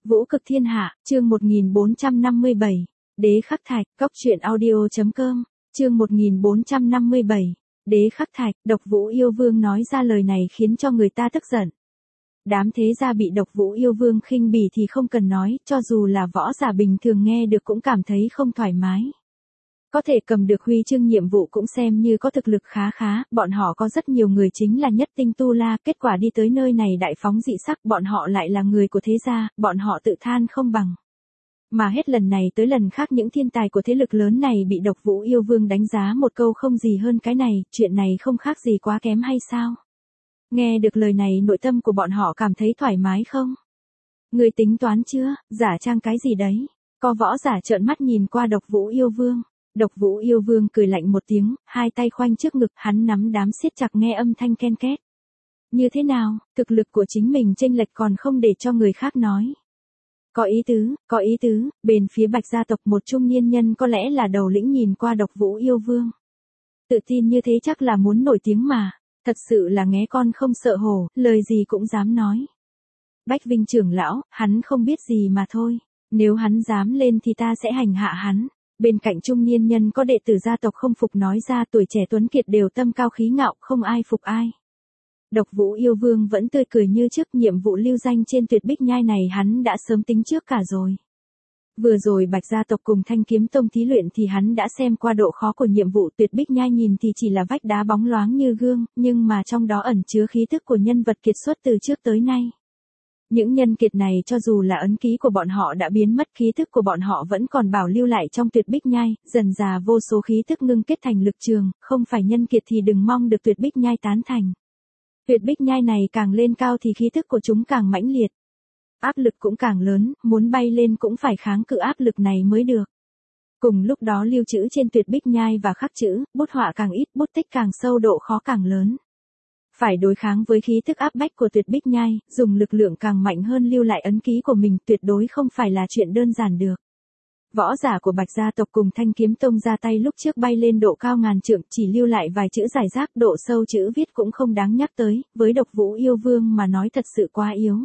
Vũ cực thiên hạ, chương 1457. Đế khắc thạch, cốc truyện audio.com, chương 1457. Đế khắc thạch, Độc Vũ Yêu Vương nói ra lời này khiến cho người ta tức giận. Đám thế gia bị Độc Vũ Yêu Vương khinh bỉ thì không cần nói, cho dù là võ giả bình thường nghe được cũng cảm thấy không thoải mái. Có thể cầm được huy chương nhiệm vụ cũng xem như có thực lực khá khá, bọn họ có rất nhiều người chính là nhất tinh tu la, kết quả đi tới nơi này đại phóng dị sắc, bọn họ lại là người của thế gia, bọn họ tự than không bằng. Mà hết lần này tới lần khác những thiên tài của thế lực lớn này bị Độc Vũ Yêu Vương đánh giá một câu không gì hơn cái này, chuyện này không khác gì quá kém hay sao? Nghe được lời này nội tâm của bọn họ cảm thấy thoải mái không? Người tính toán chưa, giả trang cái gì đấy? Có võ giả trợn mắt nhìn qua Độc Vũ Yêu Vương. Độc Vũ Yêu Vương cười lạnh một tiếng, hai tay khoanh trước ngực, hắn nắm đám siết chặt nghe âm thanh ken két. Như thế nào, thực lực của chính mình chênh lệch còn không để cho người khác nói. Có ý tứ, bên phía Bạch gia tộc một trung niên nhân có lẽ là đầu lĩnh nhìn qua Độc Vũ Yêu Vương. Tự tin như thế chắc là muốn nổi tiếng mà, thật sự là nghé con không sợ hổ, lời gì cũng dám nói. Bách Vinh trưởng lão, hắn không biết gì mà thôi, nếu hắn dám lên thì ta sẽ hành hạ hắn. Bên cạnh trung niên nhân có đệ tử gia tộc không phục nói ra, tuổi trẻ tuấn kiệt đều tâm cao khí ngạo, không ai phục ai. Độc Vũ Yêu Vương vẫn tươi cười như trước, nhiệm vụ lưu danh trên Tuyệt Bích Nhai này hắn đã sớm tính trước cả rồi. Vừa rồi Bạch gia tộc cùng Thanh Kiếm Tông thí luyện thì hắn đã xem qua độ khó của nhiệm vụ Tuyệt Bích Nhai, nhìn thì chỉ là vách đá bóng loáng như gương, nhưng mà trong đó ẩn chứa khí tức của nhân vật kiệt xuất từ trước tới nay. Những nhân kiệt này cho dù là ấn ký của bọn họ đã biến mất, khí tức của bọn họ vẫn còn bảo lưu lại trong Tuyệt Bích Nhai, dần dà vô số khí tức ngưng kết thành lực trường, không phải nhân kiệt thì đừng mong được Tuyệt Bích Nhai tán thành. Tuyệt Bích Nhai này càng lên cao thì khí tức của chúng càng mãnh liệt. Áp lực cũng càng lớn, muốn bay lên cũng phải kháng cự áp lực này mới được. Cùng lúc đó lưu trữ trên Tuyệt Bích Nhai và khắc chữ, bút họa càng ít, bút tích càng sâu, độ khó càng lớn. Phải đối kháng với khí tức áp bách của Tuyệt Bích Nhai, dùng lực lượng càng mạnh hơn lưu lại ấn ký của mình, tuyệt đối không phải là chuyện đơn giản được. Võ giả của Bạch gia tộc cùng Thanh Kiếm Tông ra tay lúc trước bay lên độ cao ngàn trượng, chỉ lưu lại vài chữ giải rác, độ sâu chữ viết cũng không đáng nhắc tới, với Độc Vũ Yêu Vương mà nói thật sự quá yếu.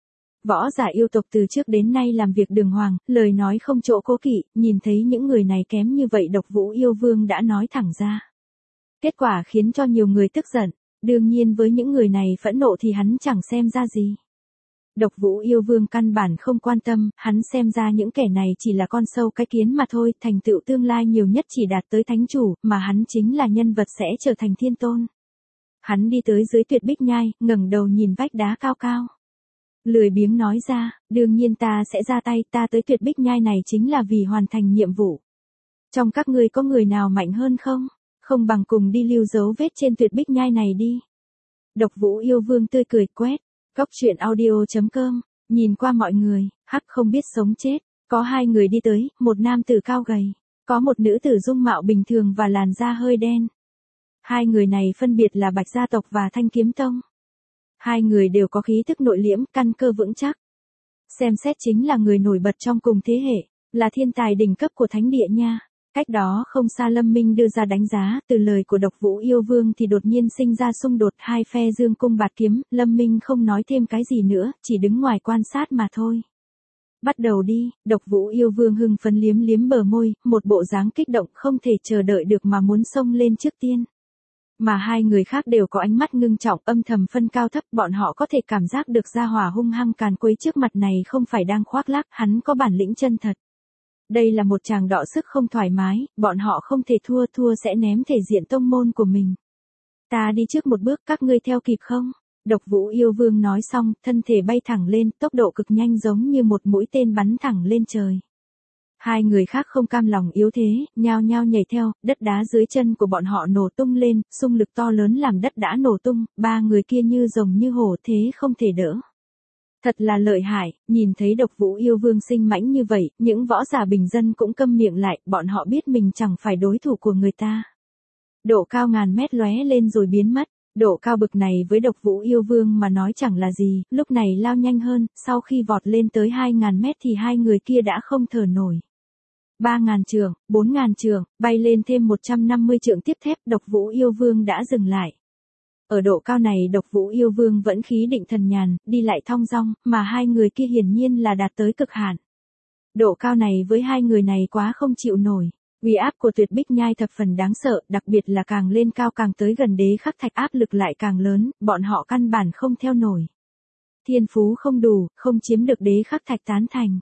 Võ giả yêu tộc từ trước đến nay làm việc đường hoàng, lời nói không chỗ cố kỵ, nhìn thấy những người này kém như vậy Độc Vũ Yêu Vương đã nói thẳng ra. Kết quả khiến cho nhiều người tức giận. Đương nhiên với những người này phẫn nộ thì hắn chẳng xem ra gì. Độc Vũ Yêu Vương căn bản không quan tâm, hắn xem ra những kẻ này chỉ là con sâu cái kiến mà thôi, thành tựu tương lai nhiều nhất chỉ đạt tới thánh chủ, mà hắn chính là nhân vật sẽ trở thành thiên tôn. Hắn đi tới dưới Tuyệt Bích Nhai, ngẩng đầu nhìn vách đá cao cao. Lười biếng nói ra, đương nhiên ta sẽ ra tay, ta tới Tuyệt Bích Nhai này chính là vì hoàn thành nhiệm vụ. Trong các ngươi có người nào mạnh hơn không? Không bằng cùng đi lưu dấu vết trên Tuyệt Bích Nhai này đi. Độc Vũ Yêu Vương tươi cười quét, cốc truyện audio.com, nhìn qua mọi người, hắc không biết sống chết, có hai người đi tới, một nam tử cao gầy, có một nữ tử dung mạo bình thường và làn da hơi đen. Hai người này phân biệt là Bạch gia tộc và Thanh Kiếm Tông. Hai người đều có khí tức nội liễm, căn cơ vững chắc. Xem xét chính là người nổi bật trong cùng thế hệ, là thiên tài đỉnh cấp của thánh địa nha. Cách đó không xa Lâm Minh đưa ra đánh giá, từ lời của Độc Vũ Yêu Vương thì đột nhiên sinh ra xung đột, hai phe dương cung bạt kiếm, Lâm Minh không nói thêm cái gì nữa, chỉ đứng ngoài quan sát mà thôi. Bắt đầu đi, Độc Vũ Yêu Vương hưng phấn liếm liếm bờ môi, một bộ dáng kích động không thể chờ đợi được mà muốn xông lên trước tiên. Mà hai người khác đều có ánh mắt ngưng trọng, âm thầm phân cao thấp, bọn họ có thể cảm giác được gia hỏa hung hăng càn quấy trước mặt này không phải đang khoác lác, hắn có bản lĩnh chân thật. Đây là một tràng đọ sức không thoải mái, bọn họ không thể thua, thua sẽ ném thể diện tông môn của mình. Ta đi trước một bước, các ngươi theo kịp không? Độc Vũ Yêu Vương nói xong, thân thể bay thẳng lên, tốc độ cực nhanh giống như một mũi tên bắn thẳng lên trời. Hai người khác không cam lòng yếu thế, nhao nhao nhảy theo, đất đá dưới chân của bọn họ nổ tung lên, xung lực to lớn làm đất đã nổ tung, ba người kia như rồng như hổ thế không thể đỡ. Thật là lợi hại, nhìn thấy Độc Vũ Yêu Vương sinh mãnh như vậy, những võ giả bình dân cũng câm miệng lại, bọn họ biết mình chẳng phải đối thủ của người ta. Độ cao ngàn mét lóe lên rồi biến mất, độ cao bực này với Độc Vũ Yêu Vương mà nói chẳng là gì, lúc này lao nhanh hơn, sau khi vọt lên tới 2.000 mét thì hai người kia đã không thở nổi. 3.000 trượng, 4.000 trượng, bay lên thêm 150 trượng tiếp theo, Độc Vũ Yêu Vương đã dừng lại. Ở độ cao này Độc Vũ Yêu Vương vẫn khí định thần nhàn, đi lại thong dong, mà hai người kia hiển nhiên là đạt tới cực hạn. Độ cao này với hai người này quá không chịu nổi. Uy áp của Tuyệt Bích Nhai thập phần đáng sợ, đặc biệt là càng lên cao càng tới gần đế khắc thạch áp lực lại càng lớn, bọn họ căn bản không theo nổi. Thiên phú không đủ, không chiếm được đế khắc thạch tán thành.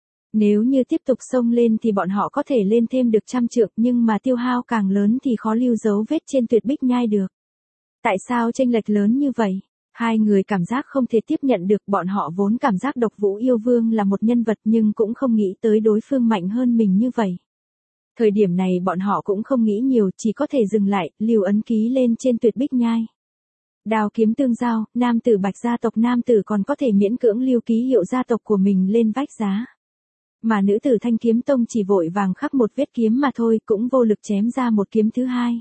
Nếu như tiếp tục xông lên thì bọn họ có thể lên thêm được 100 trượng, nhưng mà tiêu hao càng lớn thì khó lưu dấu vết trên Tuyệt Bích Nhai được. Tại sao chênh lệch lớn như vậy? Hai người cảm giác không thể tiếp nhận được, bọn họ vốn cảm giác Độc Vũ Yêu Vương là một nhân vật nhưng cũng không nghĩ tới đối phương mạnh hơn mình như vậy. Thời điểm này bọn họ cũng không nghĩ nhiều, chỉ có thể dừng lại, lưu ấn ký lên trên Tuyệt Bích Nhai. Đao kiếm tương giao, nam tử Bạch gia tộc nam tử còn có thể miễn cưỡng lưu ký hiệu gia tộc của mình lên vách giá. Mà nữ tử Thanh Kiếm Tông chỉ vội vàng khắc một vết kiếm mà thôi, cũng vô lực chém ra một kiếm thứ hai.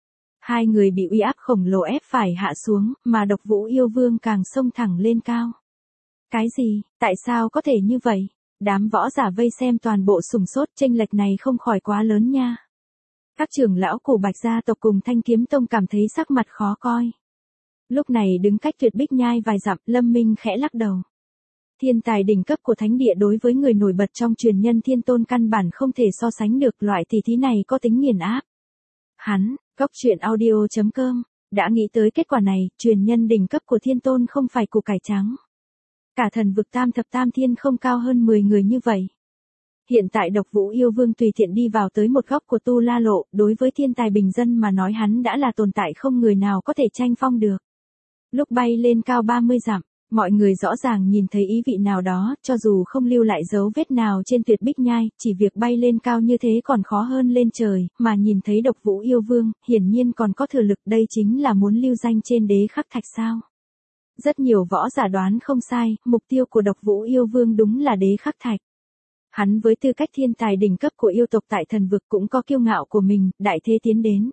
Hai người bị uy áp khổng lồ ép phải hạ xuống, mà Độc Vũ Yêu Vương càng xông thẳng lên cao. Cái gì, tại sao có thể như vậy? Đám võ giả vây xem toàn bộ sửng sốt, chênh lệch này không khỏi quá lớn nha. Các trưởng lão của Bạch gia tộc cùng Thanh Kiếm Tông cảm thấy sắc mặt khó coi. Lúc này đứng cách Tuyệt Bích Nhai vài dặm, Lâm Minh khẽ lắc đầu. Thiên tài đỉnh cấp của thánh địa đối với người nổi bật trong truyền nhân Thiên Tôn căn bản không thể so sánh được, loại tỷ thí này có tính nghiền áp. Hắn, Goctruyện.audio.com, đã nghĩ tới kết quả này, truyền nhân đỉnh cấp của Thiên Tôn không phải củ cải trắng. Cả thần vực tam thập tam thiên không cao hơn 10 người như vậy. Hiện tại Độc Vũ Yêu Vương tùy tiện đi vào tới một góc của Tu La Lộ, đối với thiên tài bình dân mà nói hắn đã là tồn tại không người nào có thể tranh phong được. Lúc bay lên cao 30 dặm, mọi người rõ ràng nhìn thấy ý vị nào đó, cho dù không lưu lại dấu vết nào trên Tuyệt Bích Nhai, chỉ việc bay lên cao như thế còn khó hơn lên trời, mà nhìn thấy Độc Vũ Yêu Vương, hiển nhiên còn có thừa lực, đây chính là muốn lưu danh trên đế khắc thạch sao. Rất nhiều võ giả đoán không sai, mục tiêu của Độc Vũ Yêu Vương đúng là đế khắc thạch. Hắn với tư cách thiên tài đỉnh cấp của yêu tộc tại thần vực cũng có kiêu ngạo của mình, đại thế tiến đến.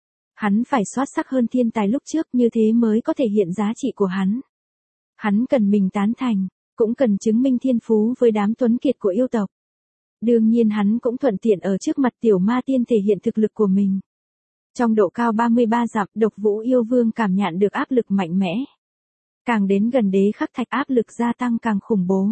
Hắn phải xuất sắc hơn thiên tài lúc trước, như thế mới có thể hiện giá trị của hắn. Hắn cần mình tán thành, cũng cần chứng minh thiên phú với đám tuấn kiệt của yêu tộc. Đương nhiên hắn cũng thuận tiện ở trước mặt tiểu ma tiên thể hiện thực lực của mình. Trong độ cao 33 dặm, Độc Vũ Yêu Vương cảm nhận được áp lực mạnh mẽ. Càng đến gần đế khắc thạch áp lực gia tăng càng khủng bố.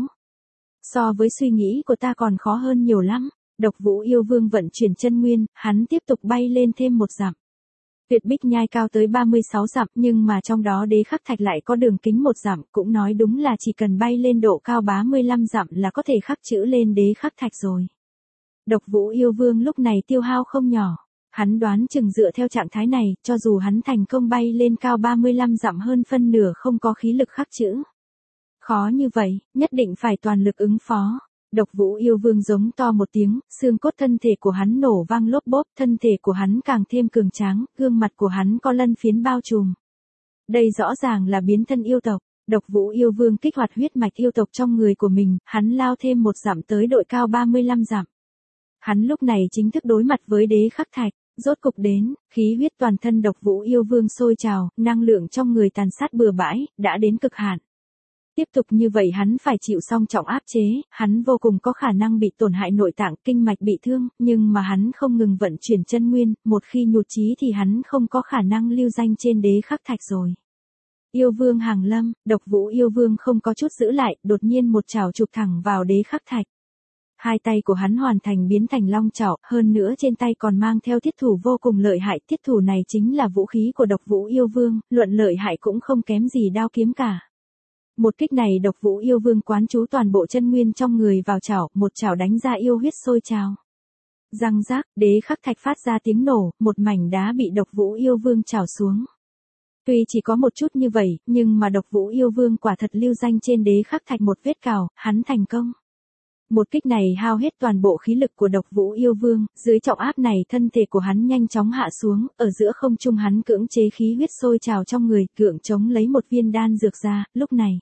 So với suy nghĩ của ta còn khó hơn nhiều lắm. Độc Vũ Yêu Vương vận chuyển chân nguyên, hắn tiếp tục bay lên thêm một dặm. Tuyệt Bích Nhai cao tới 36 dặm, nhưng mà trong đó đế khắc thạch lại có đường kính 1 dặm, cũng nói đúng là chỉ cần bay lên độ cao 35 dặm là có thể khắc chữ lên đế khắc thạch rồi. Độc Vũ Yêu Vương lúc này tiêu hao không nhỏ. Hắn đoán chừng dựa theo trạng thái này, cho dù hắn thành công bay lên cao 35 dặm hơn phân nửa không có khí lực khắc chữ. Khó như vậy, nhất định phải toàn lực ứng phó. Độc Vũ Yêu Vương giống to một tiếng, xương cốt thân thể của hắn nổ vang lốp bốp, thân thể của hắn càng thêm cường tráng, gương mặt của hắn có lân phiến bao trùm. Đây rõ ràng là biến thân yêu tộc. Độc Vũ Yêu Vương kích hoạt huyết mạch yêu tộc trong người của mình, hắn lao thêm 1 dặm tới độ cao 35 dặm. Hắn lúc này chính thức đối mặt với đế khắc thạch. Rốt cục đến, khí huyết toàn thân Độc Vũ Yêu Vương sôi trào, năng lượng trong người tàn sát bừa bãi, đã đến cực hạn. Tiếp tục như vậy hắn phải chịu song trọng áp chế, hắn vô cùng có khả năng bị tổn hại nội tạng, kinh mạch bị thương, nhưng mà hắn không ngừng vận chuyển chân nguyên, một khi nhụt chí thì hắn không có khả năng lưu danh trên đế khắc thạch rồi. Yêu Vương hàng lâm, Độc Vũ Yêu Vương không có chút giữ lại, đột nhiên một chảo chụp thẳng vào đế khắc thạch. Hai tay của hắn hoàn thành biến thành long chảo, hơn nữa trên tay còn mang theo thiết thủ vô cùng lợi hại, thiết thủ này chính là vũ khí của Độc Vũ Yêu Vương, luận lợi hại cũng không kém gì đao kiếm cả. Một kích này Độc Vũ Yêu Vương quán trú toàn bộ chân nguyên trong người vào chảo, một chảo đánh ra yêu huyết sôi trào. Răng rác, đế khắc thạch phát ra tiếng nổ, một mảnh đá bị Độc Vũ Yêu Vương chảo xuống. Tuy chỉ có một chút như vậy, nhưng mà Độc Vũ Yêu Vương quả thật lưu danh trên đế khắc thạch một vết cào, hắn thành công. Một kích này hao hết toàn bộ khí lực của Độc Vũ Yêu Vương, dưới trọng áp này thân thể của hắn nhanh chóng hạ xuống, ở giữa không trung hắn cưỡng chế khí huyết sôi trào trong người, cưỡng chống lấy một viên đan dược ra, lúc này.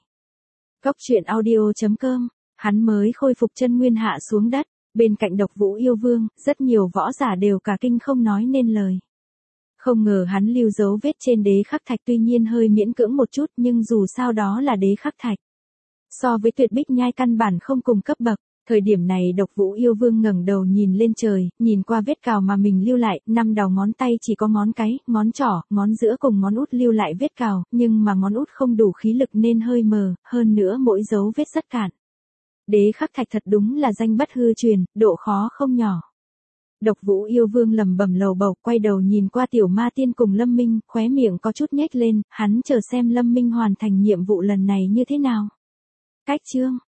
Goctruyện.audio.com, hắn mới khôi phục chân nguyên hạ xuống đất, bên cạnh Độc Vũ Yêu Vương, rất nhiều võ giả đều cả kinh không nói nên lời. Không ngờ hắn lưu dấu vết trên đế khắc thạch tuy nhiên hơi miễn cưỡng một chút nhưng dù sao đó là đế khắc thạch. So với Tuyệt Bích Nhai căn bản không cùng cấp bậc. Thời điểm này Độc Vũ Yêu Vương ngẩng đầu nhìn lên trời, nhìn qua vết cào mà mình lưu lại, 5 đầu ngón tay chỉ có ngón cái, ngón trỏ, ngón giữa cùng ngón út lưu lại vết cào, nhưng mà ngón út không đủ khí lực nên hơi mờ, hơn nữa mỗi dấu vết rất cạn. Đế khắc thạch thật đúng là danh bất hư truyền, độ khó không nhỏ. Độc Vũ Yêu Vương lẩm bẩm lầu bầu, quay đầu nhìn qua Tiểu Ma Tiên cùng Lâm Minh, khóe miệng có chút nhếch lên, hắn chờ xem Lâm Minh hoàn thành nhiệm vụ lần này như thế nào. Cách chương